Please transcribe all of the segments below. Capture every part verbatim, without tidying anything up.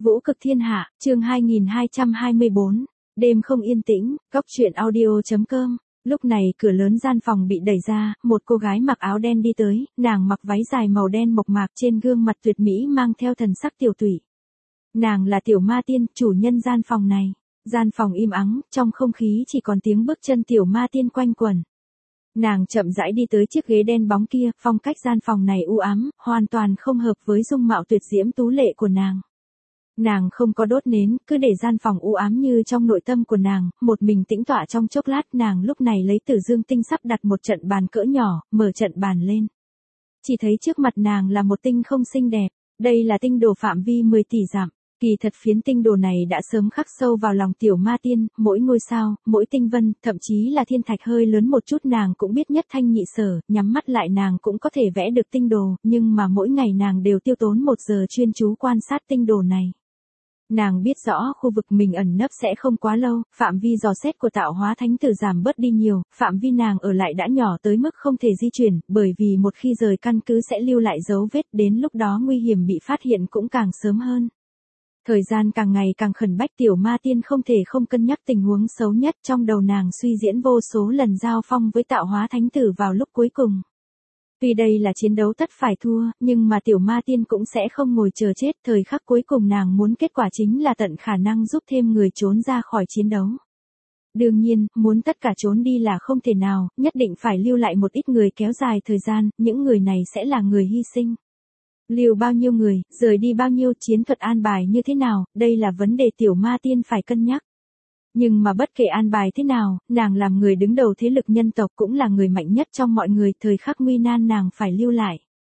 Vũ cực thiên hạ, chương hai nghìn hai trăm hai mươi bốn. Đêm không yên tĩnh, góc truyện audio.com. Lúc này cửa lớn gian phòng bị đẩy ra, một cô gái mặc áo đen đi tới, nàng mặc váy dài màu đen mộc mạc, trên gương mặt tuyệt mỹ mang theo thần sắc tiểu tụy. Nàng là Tiểu Ma Tiên, chủ nhân gian phòng này. Gian phòng im ắng, trong không khí chỉ còn tiếng bước chân Tiểu Ma Tiên quanh quẩn. Nàng chậm rãi đi tới chiếc ghế đen bóng kia, phong cách gian phòng này u ám, hoàn toàn không hợp với dung mạo tuyệt diễm tú lệ của nàng. Nàng không có đốt nến, cứ để gian phòng u ám như trong nội tâm của nàng, một mình tĩnh tọa trong chốc lát. Nàng lúc này lấy Tử Dương tinh sắp đặt một trận bàn cỡ nhỏ, mở trận bàn lên. Chỉ thấy trước mặt nàng là một tinh không xinh đẹp, đây là tinh đồ phạm vi mười tỷ dặm. Kỳ thật phiến tinh đồ này đã sớm khắc sâu vào lòng Tiểu Ma Tiên, mỗi ngôi sao, mỗi tinh vân, thậm chí là thiên thạch hơi lớn một chút nàng cũng biết nhất thanh nhị sở, nhắm mắt lại nàng cũng có thể vẽ được tinh đồ, nhưng mà mỗi ngày nàng đều tiêu tốn một giờ chuyên chú quan sát tinh đồ này. Nàng biết rõ khu vực mình ẩn nấp sẽ không quá lâu, phạm vi dò xét của tạo hóa thánh tử giảm bớt đi nhiều, phạm vi nàng ở lại đã nhỏ tới mức không thể di chuyển, bởi vì một khi rời căn cứ sẽ lưu lại dấu vết, đến lúc đó nguy hiểm bị phát hiện cũng càng sớm hơn. Thời gian càng ngày càng khẩn bách, Tiểu Ma Tiên không thể không cân nhắc tình huống xấu nhất, trong đầu nàng suy diễn vô số lần giao phong với tạo hóa thánh tử vào lúc cuối cùng. Tuy đây là chiến đấu tất phải thua, nhưng mà Tiểu Ma Tiên cũng sẽ không ngồi chờ chết, thời khắc cuối cùng nàng muốn kết quả chính là tận khả năng giúp thêm người trốn ra khỏi chiến đấu. Đương nhiên, muốn tất cả trốn đi là không thể nào, nhất định phải lưu lại một ít người kéo dài thời gian, những người này sẽ là người hy sinh. Lưu bao nhiêu người, rời đi bao nhiêu, chiến thuật an bài như thế nào, đây là vấn đề Tiểu Ma Tiên phải cân nhắc. Nhưng mà bất kể an bài thế nào, nàng làm người đứng đầu thế lực nhân tộc cũng là người mạnh nhất trong mọi người, thời khắc nguy nan nàng phải lưu lại.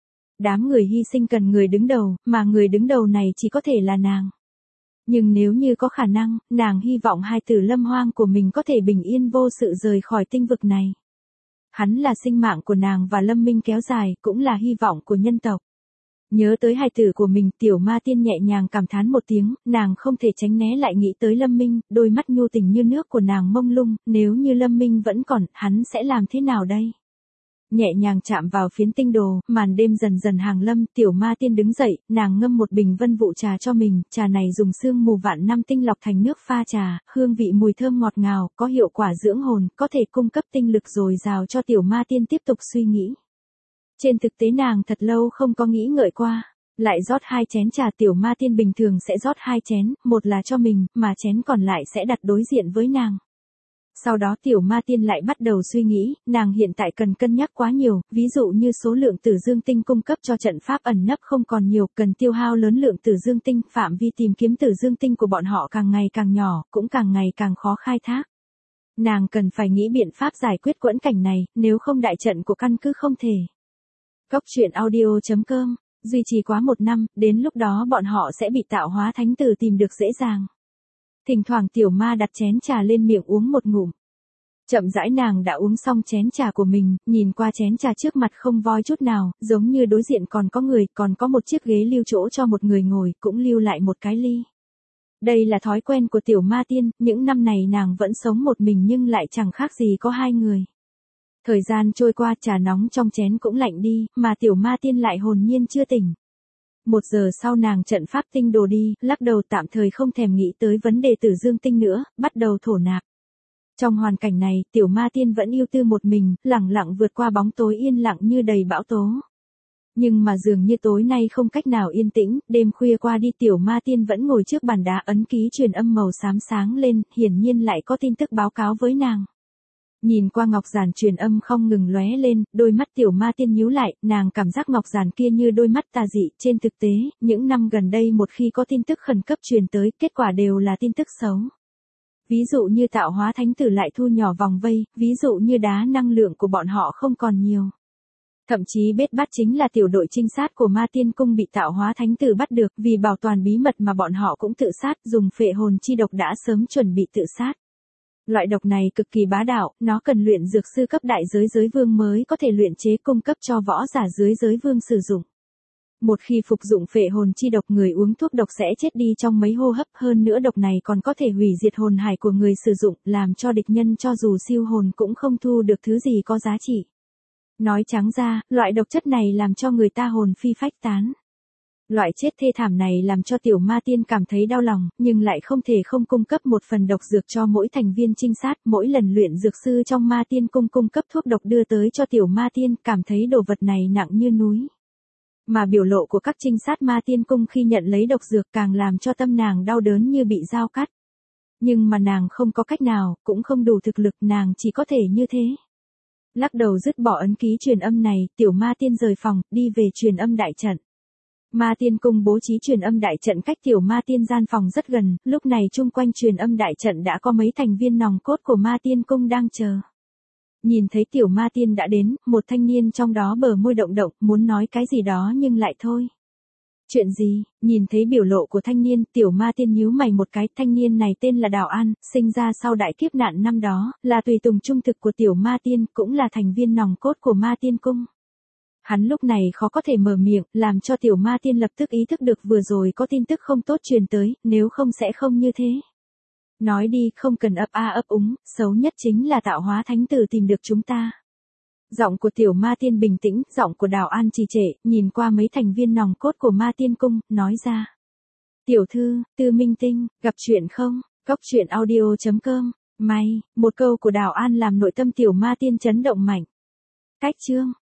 Đám người hy sinh cần người đứng đầu, mà người đứng đầu này chỉ có thể là nàng. Nhưng nếu như có khả năng, nàng hy vọng hai tử lâm hoang của mình có thể bình yên vô sự rời khỏi tinh vực này. Hắn là sinh mạng của nàng và Lâm Minh kéo dài, cũng là hy vọng của nhân tộc. Nhớ tới hài tử của mình, Tiểu Ma Tiên nhẹ nhàng cảm thán một tiếng, nàng không thể tránh né lại nghĩ tới Lâm Minh, đôi mắt nhu tình như nước của nàng mông lung, nếu như Lâm Minh vẫn còn, hắn sẽ làm thế nào đây? Nhẹ nhàng chạm vào phiến tinh đồ, màn đêm dần dần hàng lâm, Tiểu Ma Tiên đứng dậy, nàng ngâm một bình vân vụ trà cho mình, trà này dùng sương mù vạn năm tinh lọc thành nước pha trà, hương vị mùi thơm ngọt ngào, có hiệu quả dưỡng hồn, có thể cung cấp tinh lực dồi dào cho Tiểu Ma Tiên tiếp tục suy nghĩ. Trên thực tế nàng thật lâu không có nghĩ ngợi qua, lại rót hai chén trà. Tiểu Ma Tiên bình thường sẽ rót hai chén, một là cho mình, mà chén còn lại sẽ đặt đối diện với nàng. Sau đó Tiểu Ma Tiên lại bắt đầu suy nghĩ, nàng hiện tại cần cân nhắc quá nhiều, ví dụ như số lượng Tử Dương tinh cung cấp cho trận pháp ẩn nấp không còn nhiều, cần tiêu hao lớn lượng Tử Dương tinh, phạm vi tìm kiếm Tử Dương tinh của bọn họ càng ngày càng nhỏ, cũng càng ngày càng khó khai thác. Nàng cần phải nghĩ biện pháp giải quyết quẫn cảnh này, nếu không đại trận của căn cứ không thể. Góc truyện audio.com, duy trì quá một năm, đến lúc đó bọn họ sẽ bị tạo hóa thánh tử tìm được dễ dàng. Thỉnh thoảng Tiểu Ma đặt chén trà lên miệng uống một ngụm. Chậm rãi nàng đã uống xong chén trà của mình, nhìn qua chén trà trước mặt không voi chút nào, giống như đối diện còn có người, còn có một chiếc ghế lưu chỗ cho một người ngồi, cũng lưu lại một cái ly. Đây là thói quen của Tiểu Ma Tiên, những năm này nàng vẫn sống một mình nhưng lại chẳng khác gì có hai người. Thời gian trôi qua, trà nóng trong chén cũng lạnh đi, mà Tiểu Ma Tiên lại hồn nhiên chưa tỉnh. Một giờ sau nàng trận pháp tinh đồ đi, lắc đầu tạm thời không thèm nghĩ tới vấn đề Tử Dương tinh nữa, bắt đầu thổ nạp. Trong hoàn cảnh này, Tiểu Ma Tiên vẫn yêu tư một mình, lẳng lặng vượt qua bóng tối yên lặng như đầy bão tố. Nhưng mà dường như tối nay không cách nào yên tĩnh, đêm khuya qua đi Tiểu Ma Tiên vẫn ngồi trước bàn đá, ấn ký truyền âm màu xám sáng lên, hiển nhiên lại có tin tức báo cáo với nàng. Nhìn qua ngọc giản truyền âm không ngừng lóe lên, đôi mắt Tiểu Ma Tiên nhíu lại, nàng cảm giác ngọc giản kia như đôi mắt tà dị. Trên thực tế, những năm gần đây một khi có tin tức khẩn cấp truyền tới, kết quả đều là tin tức xấu. Ví dụ như tạo hóa thánh tử lại thu nhỏ vòng vây, ví dụ như đá năng lượng của bọn họ không còn nhiều. Thậm chí bết bát chính là tiểu đội trinh sát của Ma Tiên Cung bị tạo hóa thánh tử bắt được, vì bảo toàn bí mật mà bọn họ cũng tự sát, dùng phệ hồn chi độc đã sớm chuẩn bị tự sát. Loại độc này cực kỳ bá đạo, nó cần luyện dược sư cấp đại giới giới vương mới có thể luyện chế cung cấp cho võ giả dưới giới vương sử dụng. Một khi phục dụng phệ hồn chi độc, người uống thuốc độc sẽ chết đi trong mấy hô hấp, hơn nữa độc này còn có thể hủy diệt hồn hải của người sử dụng, làm cho địch nhân cho dù siêu hồn cũng không thu được thứ gì có giá trị. Nói trắng ra, loại độc chất này làm cho người ta hồn phi phách tán. Loại chết thê thảm này làm cho tiểu ma tiên cảm thấy đau lòng, nhưng lại không thể không cung cấp một phần độc dược cho mỗi thành viên trinh sát. Mỗi lần luyện dược sư trong ma tiên cung cung cấp thuốc độc đưa tới cho tiểu ma tiên, cảm thấy đồ vật này nặng như núi. Mà biểu lộ của các trinh sát ma tiên cung khi nhận lấy độc dược càng làm cho tâm nàng đau đớn như bị dao cắt. Nhưng mà nàng không có cách nào, cũng không đủ thực lực, nàng chỉ có thể như thế. Lắc đầu dứt bỏ ấn ký truyền âm này, tiểu ma tiên rời phòng, đi về truyền âm đại trận. Ma tiên cung bố trí truyền âm đại trận cách tiểu ma tiên gian phòng rất gần, lúc này chung quanh truyền âm đại trận đã có mấy thành viên nòng cốt của ma tiên cung đang chờ. Nhìn thấy tiểu ma tiên đã đến, một thanh niên trong đó bờ môi động động, muốn nói cái gì đó nhưng lại thôi. Chuyện gì? Nhìn thấy biểu lộ của thanh niên, tiểu ma tiên nhíu mày một cái. Thanh niên này tên là Đào An, sinh ra sau đại kiếp nạn năm đó, là tùy tùng trung thực của tiểu ma tiên, cũng là thành viên nòng cốt của ma tiên cung. Hắn lúc này khó có thể mở miệng, làm cho tiểu ma tiên lập tức ý thức được vừa rồi có tin tức không tốt truyền tới, nếu không sẽ không như thế. Nói đi, không cần ấp a ấp úng, xấu nhất chính là tạo hóa thánh tử tìm được chúng ta. Giọng của tiểu ma tiên bình tĩnh, giọng của Đào An trì trệ, nhìn qua mấy thành viên nòng cốt của ma tiên cung, nói ra. Tiểu thư, Tư Minh Tinh, gặp chuyện không? Cóc truyện audio chấm com. May, một câu của Đào An làm nội tâm tiểu ma tiên chấn động mạnh. Cách chương.